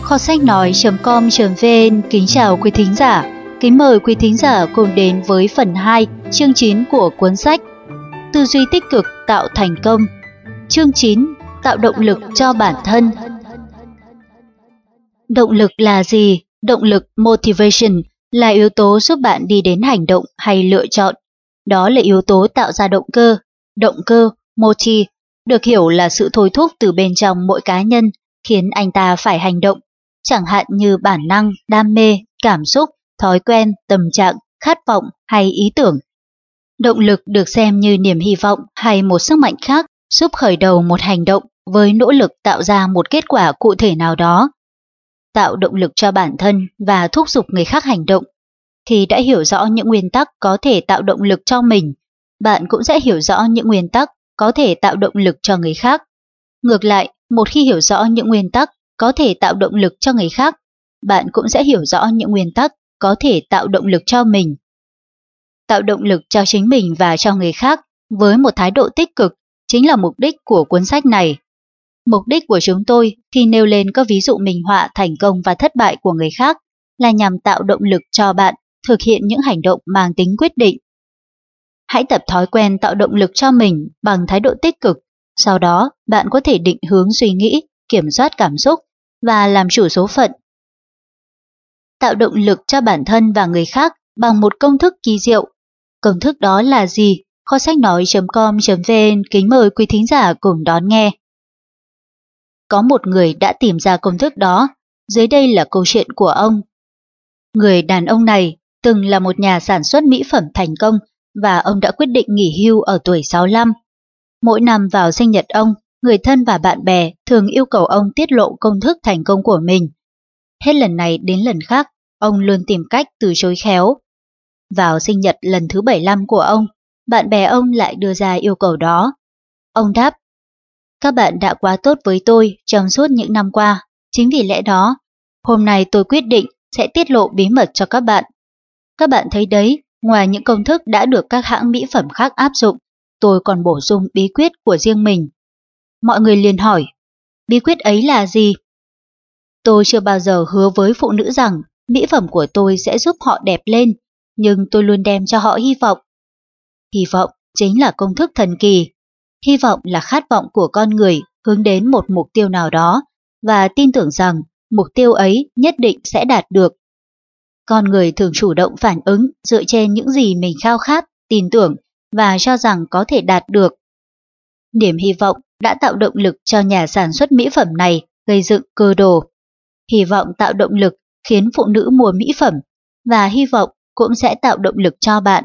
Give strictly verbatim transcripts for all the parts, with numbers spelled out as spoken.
Kho sách nói.com.vn kính chào quý thính giả. Kính mời quý thính giả cùng đến với phần hai, chương chín của cuốn sách Tư duy tích cực tạo thành công. Chương chín, tạo động lực cho bản thân. Động lực là gì? Động lực motivation là yếu tố giúp bạn đi đến hành động hay lựa chọn. Đó là yếu tố tạo ra động cơ. Động cơ, motive, được hiểu là sự thôi thúc từ bên trong mỗi cá nhân, khiến anh ta phải hành động, chẳng hạn như bản năng, đam mê, cảm xúc, thói quen, tâm trạng, khát vọng hay ý tưởng. Động lực được xem như niềm hy vọng hay một sức mạnh khác giúp khởi đầu một hành động với nỗ lực tạo ra một kết quả cụ thể nào đó. Tạo động lực cho bản thân và thúc giục người khác hành động. Khi đã hiểu rõ những nguyên tắc có thể tạo động lực cho mình, bạn cũng sẽ hiểu rõ những nguyên tắc có thể tạo động lực cho người khác. Ngược lại, một khi hiểu rõ những nguyên tắc có thể tạo động lực cho người khác, bạn cũng sẽ hiểu rõ những nguyên tắc có thể tạo động lực cho mình. Tạo động lực cho chính mình và cho người khác với một thái độ tích cực chính là mục đích của cuốn sách này. Mục đích của chúng tôi khi nêu lên các ví dụ minh họa thành công và thất bại của người khác là nhằm tạo động lực cho bạn thực hiện những hành động mang tính quyết định. Hãy tập thói quen tạo động lực cho mình bằng thái độ tích cực, sau đó bạn có thể định hướng suy nghĩ, kiểm soát cảm xúc và làm chủ số phận. Tạo động lực cho bản thân và người khác bằng một công thức kỳ diệu. Công thức đó là gì? Kho sách nói.com.vn kính mời quý thính giả cùng đón nghe. Có một người đã tìm ra công thức đó, dưới đây là câu chuyện của ông. Người đàn ông này từng là một nhà sản xuất mỹ phẩm thành công và ông đã quyết định nghỉ hưu ở tuổi sáu mươi lăm. Mỗi năm vào sinh nhật ông, người thân và bạn bè thường yêu cầu ông tiết lộ công thức thành công của mình. Hết lần này đến lần khác, ông luôn tìm cách từ chối khéo. Vào sinh nhật lần thứ bảy mươi lăm của ông, bạn bè ông lại đưa ra yêu cầu đó. Ông đáp, các bạn đã quá tốt với tôi trong suốt những năm qua, chính vì lẽ đó, hôm nay tôi quyết định sẽ tiết lộ bí mật cho các bạn. Các bạn thấy đấy, ngoài những công thức đã được các hãng mỹ phẩm khác áp dụng, tôi còn bổ sung bí quyết của riêng mình. Mọi người liền hỏi, bí quyết ấy là gì? Tôi chưa bao giờ hứa với phụ nữ rằng mỹ phẩm của tôi sẽ giúp họ đẹp lên, nhưng tôi luôn đem cho họ hy vọng. Hy vọng chính là công thức thần kỳ. Hy vọng là khát vọng của con người hướng đến một mục tiêu nào đó và tin tưởng rằng mục tiêu ấy nhất định sẽ đạt được. Con người thường chủ động phản ứng dựa trên những gì mình khao khát, tin tưởng và cho rằng có thể đạt được. Niềm hy vọng đã tạo động lực cho nhà sản xuất mỹ phẩm này gây dựng cơ đồ. Hy vọng tạo động lực khiến phụ nữ mua mỹ phẩm và hy vọng cũng sẽ tạo động lực cho bạn.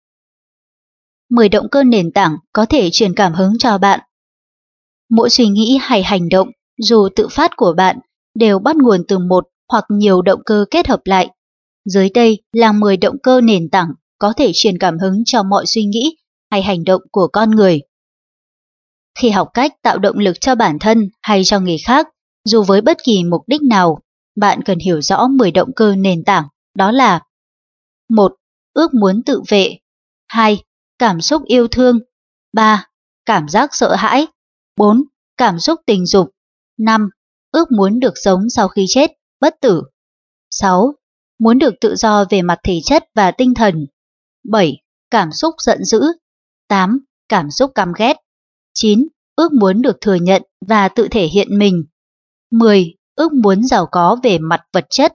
mười động cơ nền tảng có thể truyền cảm hứng cho bạn. Mỗi suy nghĩ hay hành động, dù tự phát của bạn, đều bắt nguồn từ một hoặc nhiều động cơ kết hợp lại. Dưới đây là mười động cơ nền tảng có thể truyền cảm hứng cho mọi suy nghĩ hay hành động của con người. Khi học cách tạo động lực cho bản thân hay cho người khác, dù với bất kỳ mục đích nào, bạn cần hiểu rõ mười động cơ nền tảng, đó là một. Ước muốn tự vệ. hai. Cảm xúc yêu thương. ba. Cảm giác sợ hãi. bốn. Cảm xúc tình dục. năm. Ước muốn được sống sau khi chết, bất tử. sáu. Muốn được tự do về mặt thể chất và tinh thần. bảy. Cảm xúc giận dữ. tám. Cảm xúc căm ghét. chín. Ước muốn được thừa nhận và tự thể hiện mình. mười. Ước muốn giàu có về mặt vật chất.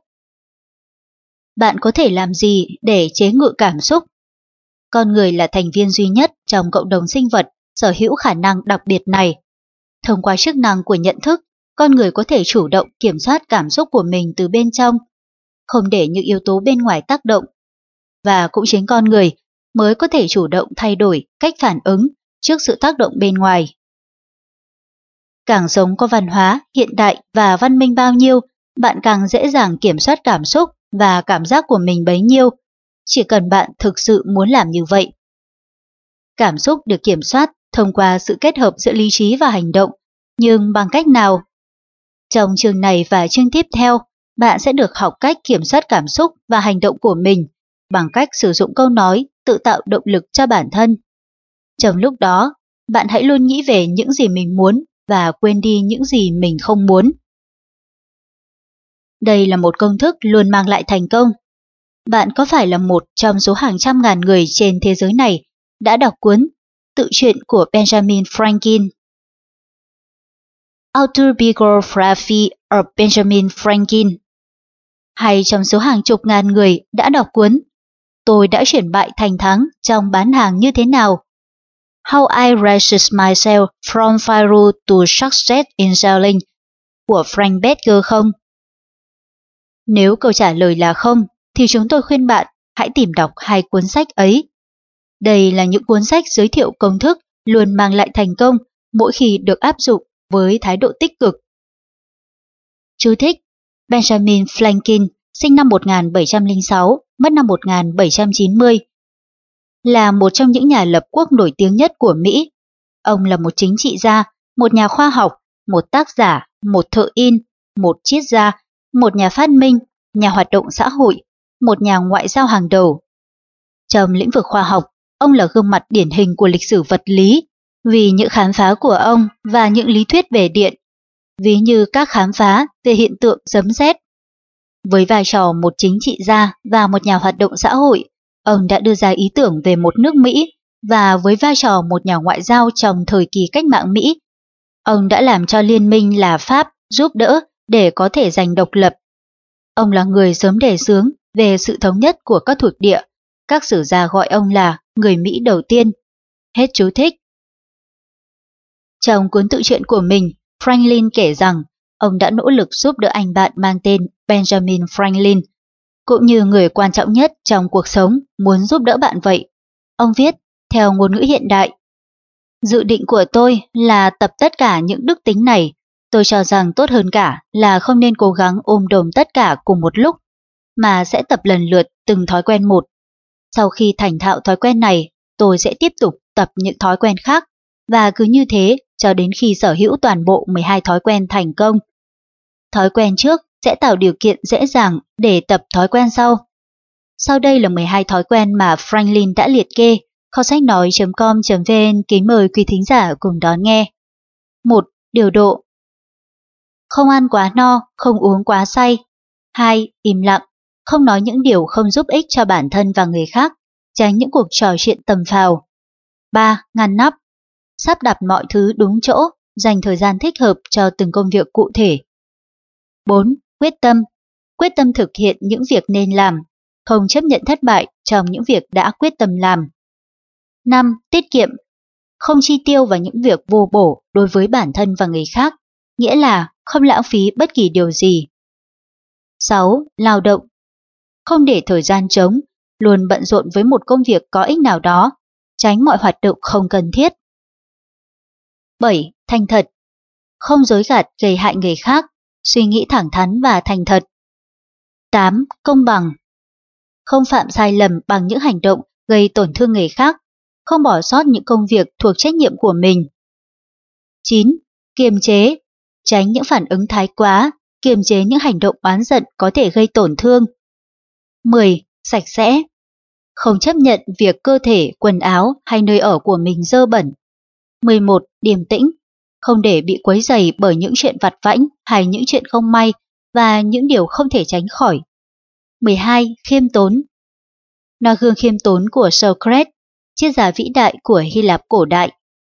Bạn có thể làm gì để chế ngự cảm xúc? Con người là thành viên duy nhất trong cộng đồng sinh vật sở hữu khả năng đặc biệt này. Thông qua chức năng của nhận thức, con người có thể chủ động kiểm soát cảm xúc của mình từ bên trong, không để những yếu tố bên ngoài tác động. Và cũng chính con người mới có thể chủ động thay đổi cách phản ứng trước sự tác động bên ngoài. Càng sống có văn hóa, hiện đại và văn minh bao nhiêu, bạn càng dễ dàng kiểm soát cảm xúc và cảm giác của mình bấy nhiêu, chỉ cần bạn thực sự muốn làm như vậy. Cảm xúc được kiểm soát thông qua sự kết hợp giữa lý trí và hành động, nhưng bằng cách nào? Trong chương này và chương tiếp theo, bạn sẽ được học cách kiểm soát cảm xúc và hành động của mình bằng cách sử dụng câu nói tự tạo động lực cho bản thân. Trong lúc đó, bạn hãy luôn nghĩ về những gì mình muốn và quên đi những gì mình không muốn. Đây là một công thức luôn mang lại thành công. Bạn có phải là một trong số hàng trăm ngàn người trên thế giới này đã đọc cuốn Tự truyện của Benjamin Franklin? Autobiography of Benjamin Franklin. Hay trong số hàng chục ngàn người đã đọc cuốn Tôi đã chuyển bại thành thắng trong bán hàng như thế nào? How I Raised Myself from Failure to Success in Selling của Frank Bettger không? Nếu câu trả lời là không, thì chúng tôi khuyên bạn hãy tìm đọc hai cuốn sách ấy. Đây là những cuốn sách giới thiệu công thức luôn mang lại thành công mỗi khi được áp dụng với thái độ tích cực. Chú thích: Benjamin Franklin, sinh năm một nghìn bảy trăm lẻ sáu, mất năm một nghìn bảy trăm chín mươi, là một trong những nhà lập quốc nổi tiếng nhất của Mỹ. Ông là một chính trị gia, một nhà khoa học, một tác giả, một thợ in, một triết gia, một nhà phát minh, nhà hoạt động xã hội, một nhà ngoại giao hàng đầu. Trong lĩnh vực khoa học, ông là gương mặt điển hình của lịch sử vật lý vì những khám phá của ông và những lý thuyết về điện, ví như các khám phá về hiện tượng sấm sét. Với vai trò một chính trị gia và một nhà hoạt động xã hội, ông đã đưa ra ý tưởng về một nước Mỹ, và với vai trò một nhà ngoại giao trong thời kỳ cách mạng Mỹ, ông đã làm cho liên minh là Pháp giúp đỡ để có thể giành độc lập. Ông là người sớm đề xướng về sự thống nhất của các thuộc địa. Các sử gia gọi ông là người Mỹ đầu tiên. Hết chú thích. Trong cuốn tự truyện của mình, Franklin kể rằng ông đã nỗ lực giúp đỡ anh bạn mang tên Benjamin Franklin, cũng như người quan trọng nhất trong cuộc sống muốn giúp đỡ bạn vậy. Ông viết theo ngôn ngữ hiện đại: Dự định của tôi là tập tất cả những đức tính này. Tôi cho rằng tốt hơn cả là không nên cố gắng ôm đồm tất cả cùng một lúc, mà sẽ tập lần lượt từng thói quen một. Sau khi thành thạo thói quen này, tôi sẽ tiếp tục tập những thói quen khác, và cứ như thế cho đến khi sở hữu toàn bộ mười hai thói quen thành công. Thói quen trước sẽ tạo điều kiện dễ dàng để tập thói quen sau. Sau đây là mười hai thói quen mà Franklin đã liệt kê. Kho sách nói chấm com chấm vn kính mời quý thính giả cùng đón nghe. một. Điều độ. Không ăn quá no, không uống quá say. hai. Im lặng, không nói những điều không giúp ích cho bản thân và người khác, tránh những cuộc trò chuyện tầm phào. ba. Ngăn nắp, sắp đặt mọi thứ đúng chỗ, dành thời gian thích hợp cho từng công việc cụ thể. bốn. Quyết tâm, quyết tâm thực hiện những việc nên làm, không chấp nhận thất bại trong những việc đã quyết tâm làm. năm. Tiết kiệm, không chi tiêu vào những việc vô bổ đối với bản thân và người khác, nghĩa là không lãng phí bất kỳ điều gì. sáu. Lao động, không để thời gian trống, luôn bận rộn với một công việc có ích nào đó, tránh mọi hoạt động không cần thiết. bảy. Thành thật, không dối gạt gây hại người khác, suy nghĩ thẳng thắn và thành thật. tám. Công bằng, không phạm sai lầm bằng những hành động gây tổn thương người khác, không bỏ sót những công việc thuộc trách nhiệm của mình. chín. Kiềm chế, tránh những phản ứng thái quá, kiềm chế những hành động oán giận có thể gây tổn thương. mười. Sạch sẽ, không chấp nhận việc cơ thể, quần áo hay nơi ở của mình dơ bẩn. mười một. Điềm tĩnh, không để bị quấy rầy bởi những chuyện vặt vãnh hay những chuyện không may và những điều không thể tránh khỏi. mười hai. Khiêm tốn, noi gương khiêm tốn của Socrates, triết gia vĩ đại của Hy Lạp cổ đại.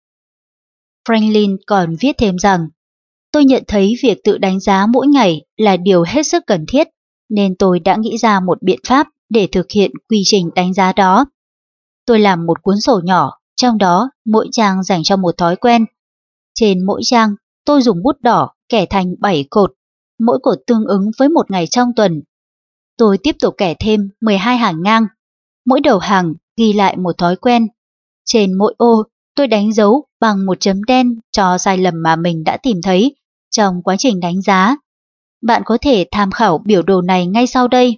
Franklin còn viết thêm rằng, tôi nhận thấy việc tự đánh giá mỗi ngày là điều hết sức cần thiết, nên tôi đã nghĩ ra một biện pháp để thực hiện quy trình đánh giá đó. Tôi làm một cuốn sổ nhỏ, trong đó mỗi trang dành cho một thói quen. Trên mỗi trang, tôi dùng bút đỏ kẻ thành bảy cột, mỗi cột tương ứng với một ngày trong tuần. Tôi tiếp tục kẻ thêm mười hai hàng ngang, mỗi đầu hàng ghi lại một thói quen. Trên mỗi ô, tôi đánh dấu bằng một chấm đen cho sai lầm mà mình đã tìm thấy trong quá trình đánh giá. Bạn có thể tham khảo biểu đồ này ngay sau đây.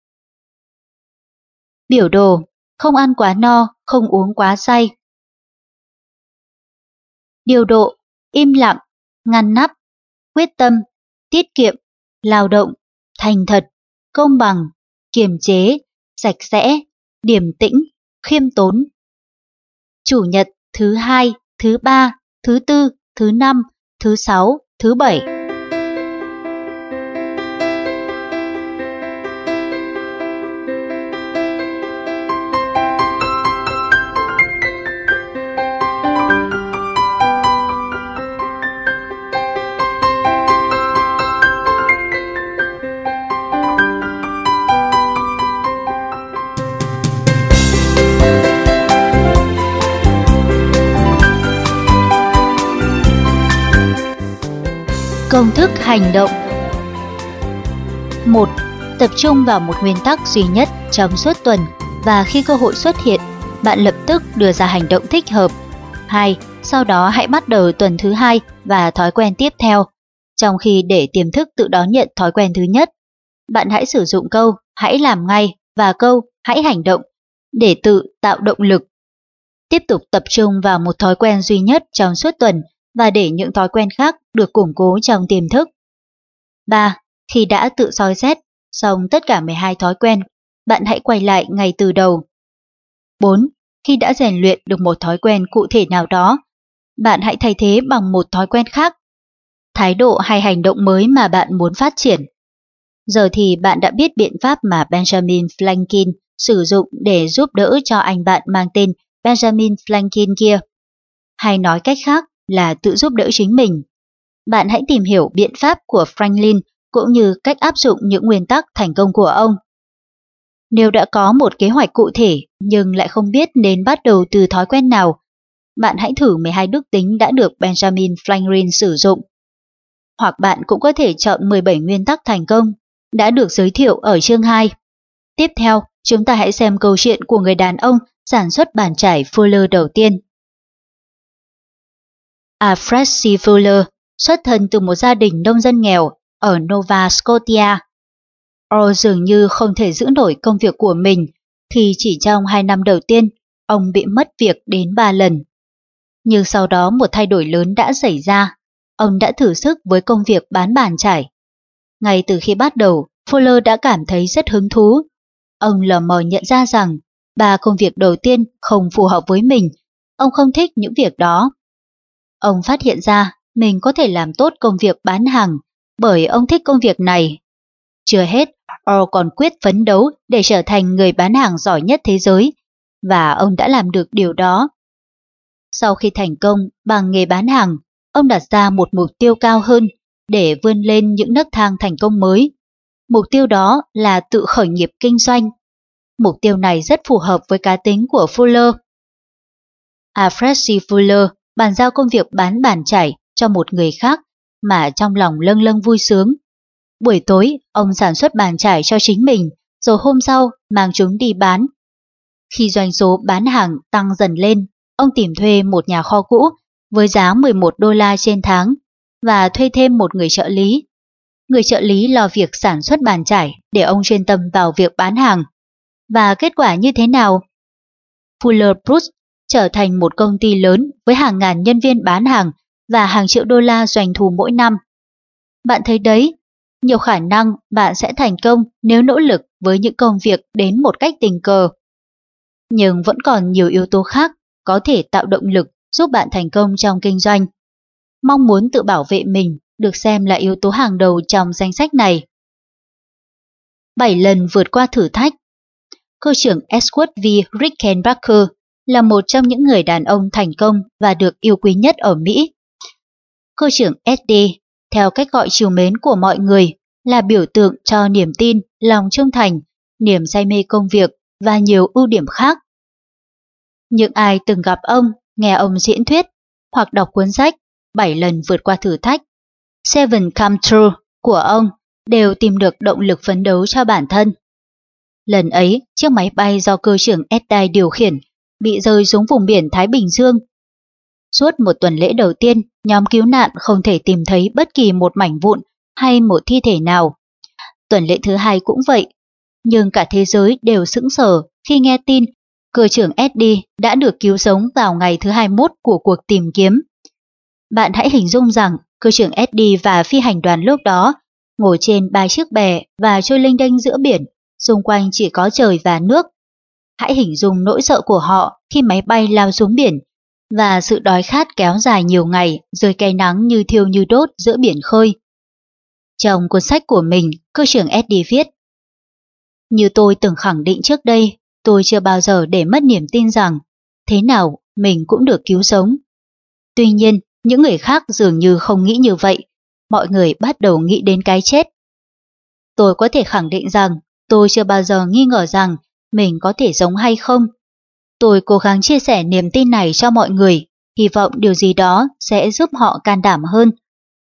Biểu đồ, không ăn quá no, không uống quá say. Điều độ, im lặng, ngăn nắp, quyết tâm, tiết kiệm, lao động, thành thật, công bằng, kiềm chế, sạch sẽ, điềm tĩnh, khiêm tốn. Chủ nhật, thứ hai, thứ ba, thứ tư, thứ năm, thứ sáu, thứ bảy. Công thức hành động. một. Tập trung vào một nguyên tắc duy nhất trong suốt tuần và khi cơ hội xuất hiện, bạn lập tức đưa ra hành động thích hợp. hai. Sau đó hãy bắt đầu tuần thứ hai và thói quen tiếp theo. Trong khi để tiềm thức tự đón nhận thói quen thứ nhất, bạn hãy sử dụng câu hãy làm ngay và câu hãy hành động để tự tạo động lực. Tiếp tục tập trung vào một thói quen duy nhất trong suốt tuần và để những thói quen khác được củng cố trong tiềm thức. ba. Khi đã tự soi xét xong tất cả mười hai thói quen, bạn hãy quay lại ngay từ đầu. bốn. Khi đã rèn luyện được một thói quen cụ thể nào đó, bạn hãy thay thế bằng một thói quen khác, thái độ hay hành động mới mà bạn muốn phát triển. Giờ thì bạn đã biết biện pháp mà Benjamin Franklin sử dụng để giúp đỡ cho anh bạn mang tên Benjamin Franklin kia. Hay nói cách khác là tự giúp đỡ chính mình. Bạn hãy tìm hiểu biện pháp của Franklin cũng như cách áp dụng những nguyên tắc thành công của ông. Nếu đã có một kế hoạch cụ thể nhưng lại không biết nên bắt đầu từ thói quen nào, bạn hãy thử mười hai đức tính đã được Benjamin Franklin sử dụng. Hoặc bạn cũng có thể chọn mười bảy nguyên tắc thành công đã được giới thiệu ở chương hai. Tiếp theo, chúng ta hãy xem câu chuyện của người đàn ông sản xuất bàn chải Fuller đầu tiên. Alfred C. Fuller xuất thân từ một gia đình nông dân nghèo ở Nova Scotia. Earl dường như không thể giữ nổi công việc của mình khi chỉ trong hai năm đầu tiên, ông bị mất việc đến ba lần. Nhưng sau đó một thay đổi lớn đã xảy ra. Ông đã thử sức với công việc bán bàn chải. Ngay từ khi bắt đầu, Fuller đã cảm thấy rất hứng thú. Ông lờ mờ nhận ra rằng ba công việc đầu tiên không phù hợp với mình. Ông không thích những việc đó. Ông phát hiện ra mình có thể làm tốt công việc bán hàng bởi ông thích công việc này. Chưa hết, Earl còn quyết phấn đấu để trở thành người bán hàng giỏi nhất thế giới, và ông đã làm được điều đó. Sau khi thành công bằng nghề bán hàng, ông đặt ra một mục tiêu cao hơn để vươn lên những nấc thang thành công mới. Mục tiêu đó là tự khởi nghiệp kinh doanh. Mục tiêu này rất phù hợp với cá tính của Fuller. Alfred C. Fuller bàn giao công việc bán bàn chải cho một người khác mà trong lòng lâng lâng vui sướng. Buổi tối, ông sản xuất bàn chải cho chính mình, rồi hôm sau mang chúng đi bán. Khi doanh số bán hàng tăng dần lên, ông tìm thuê một nhà kho cũ với giá mười một đô la trên tháng và thuê thêm một người trợ lý. Người trợ lý lo việc sản xuất bàn chải để ông chuyên tâm vào việc bán hàng. Và kết quả như thế nào? Fuller Bruce trở thành một công ty lớn với hàng ngàn nhân viên bán hàng và hàng triệu đô la doanh thu mỗi năm. Bạn thấy đấy, nhiều khả năng bạn sẽ thành công nếu nỗ lực với những công việc đến một cách tình cờ. Nhưng vẫn còn nhiều yếu tố khác có thể tạo động lực giúp bạn thành công trong kinh doanh. Mong muốn tự bảo vệ mình được xem là yếu tố hàng đầu trong danh sách này. bảy lần vượt qua thử thách. Cơ trưởng Edward V. Rickenbacker là một trong những người đàn ông thành công và được yêu quý nhất ở Mỹ. Cơ trưởng ét đê, theo cách gọi trìu mến của mọi người, là biểu tượng cho niềm tin, lòng trung thành, niềm say mê công việc và nhiều ưu điểm khác. Những ai từng gặp ông, nghe ông diễn thuyết hoặc đọc cuốn sách bảy lần vượt qua thử thách, Seven Come True của ông đều tìm được động lực phấn đấu cho bản thân. Lần ấy, chiếc máy bay do cơ trưởng Eddy điều khiển bị rơi xuống vùng biển Thái Bình Dương. Suốt một tuần lễ đầu tiên, nhóm cứu nạn không thể tìm thấy bất kỳ một mảnh vụn hay một thi thể nào. Tuần lễ thứ hai cũng vậy, nhưng cả thế giới đều sững sờ khi nghe tin cơ trưởng Eddy đã được cứu sống vào ngày thứ hai mươi mốt của cuộc tìm kiếm. Bạn hãy hình dung rằng cơ trưởng Eddy và phi hành đoàn lúc đó ngồi trên ba chiếc bè và trôi lênh đênh giữa biển, xung quanh chỉ có trời và nước. Hãy hình dung nỗi sợ của họ khi máy bay lao xuống biển và sự đói khát kéo dài nhiều ngày dưới cái nắng như thiêu như đốt giữa biển khơi. Trong cuốn sách của mình, cơ trưởng Eddy viết: Như tôi từng khẳng định trước đây, tôi chưa bao giờ để mất niềm tin rằng thế nào mình cũng được cứu sống. Tuy nhiên, những người khác dường như không nghĩ như vậy. Mọi người bắt đầu nghĩ đến cái chết. Tôi có thể khẳng định rằng tôi chưa bao giờ nghi ngờ rằng mình có thể sống hay không. Tôi cố gắng chia sẻ niềm tin này cho mọi người, hy vọng điều gì đó sẽ giúp họ can đảm hơn.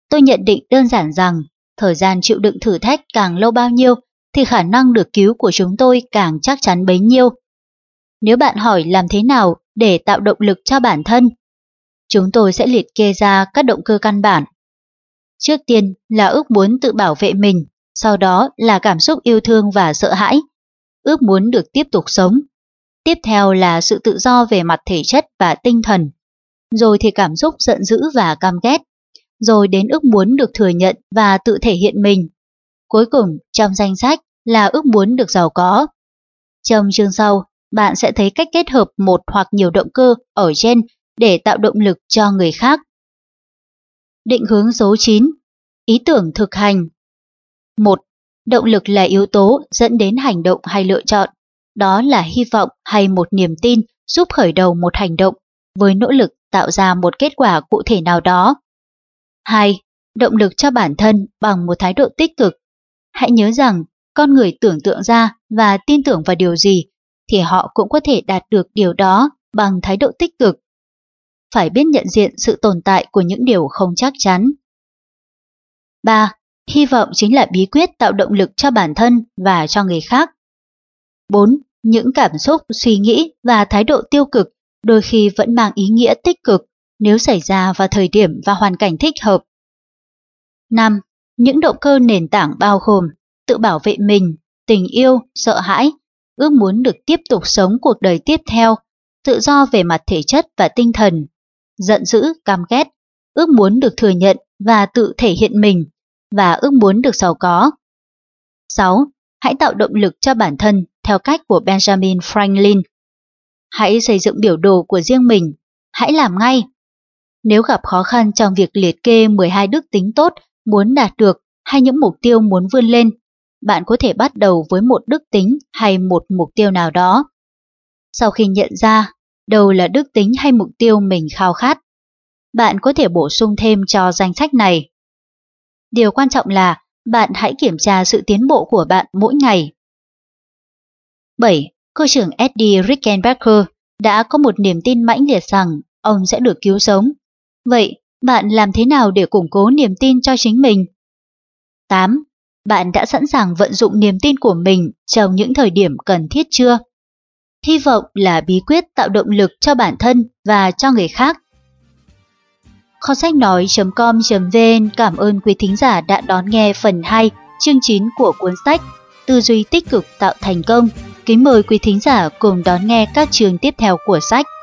Tôi nhận định đơn giản rằng thời gian chịu đựng thử thách càng lâu bao nhiêu thì khả năng được cứu của chúng tôi càng chắc chắn bấy nhiêu. Nếu bạn hỏi làm thế nào để tạo động lực cho bản thân, chúng tôi sẽ liệt kê ra các động cơ căn bản. Trước tiên là ước muốn tự bảo vệ mình, sau đó là cảm xúc yêu thương và sợ hãi, ước muốn được tiếp tục sống. Tiếp theo là sự tự do về mặt thể chất và tinh thần, rồi thì cảm xúc giận dữ và căm ghét, rồi đến ước muốn được thừa nhận và tự thể hiện mình. Cuối cùng trong danh sách là ước muốn được giàu có. Trong chương sau, bạn sẽ thấy cách kết hợp một hoặc nhiều động cơ ở trên để tạo động lực cho người khác. Định hướng số chín. Ý tưởng thực hành. một. Động lực là yếu tố dẫn đến hành động hay lựa chọn. Đó là hy vọng hay một niềm tin giúp khởi đầu một hành động với nỗ lực tạo ra một kết quả cụ thể nào đó. hai. Động lực cho bản thân bằng một thái độ tích cực. Hãy nhớ rằng con người tưởng tượng ra và tin tưởng vào điều gì thì họ cũng có thể đạt được điều đó bằng thái độ tích cực. Phải biết nhận diện sự tồn tại của những điều không chắc chắn. ba. Hy vọng chính là bí quyết tạo động lực cho bản thân và cho người khác. bốn. Những cảm xúc, suy nghĩ và thái độ tiêu cực đôi khi vẫn mang ý nghĩa tích cực nếu xảy ra vào thời điểm và hoàn cảnh thích hợp. năm. Những động cơ nền tảng bao gồm tự bảo vệ mình, tình yêu, sợ hãi, ước muốn được tiếp tục sống cuộc đời tiếp theo, tự do về mặt thể chất và tinh thần, giận dữ, căm ghét, ước muốn được thừa nhận và tự thể hiện mình, và ước muốn được giàu có. sáu. Hãy tạo động lực cho bản thân theo cách của Benjamin Franklin. Hãy xây dựng biểu đồ của riêng mình, hãy làm ngay. Nếu gặp khó khăn trong việc liệt kê mười hai đức tính tốt muốn đạt được hay những mục tiêu muốn vươn lên, bạn có thể bắt đầu với một đức tính hay một mục tiêu nào đó. Sau khi nhận ra đâu là đức tính hay mục tiêu mình khao khát, bạn có thể bổ sung thêm cho danh sách này. Điều quan trọng là bạn hãy kiểm tra sự tiến bộ của bạn mỗi ngày. bảy. Cô trưởng Eddie Rickenbacker đã có một niềm tin mãnh liệt rằng ông sẽ được cứu sống. Vậy, bạn làm thế nào để củng cố niềm tin cho chính mình? tám. Bạn đã sẵn sàng vận dụng niềm tin của mình trong những thời điểm cần thiết chưa? Hy vọng là bí quyết tạo động lực cho bản thân và cho người khác. Kho sách nói chấm com chấm vn cảm ơn quý thính giả đã đón nghe phần hai, chương chín của cuốn sách Tư duy tích cực tạo thành công. Kính mời quý thính giả cùng đón nghe các chương tiếp theo của sách.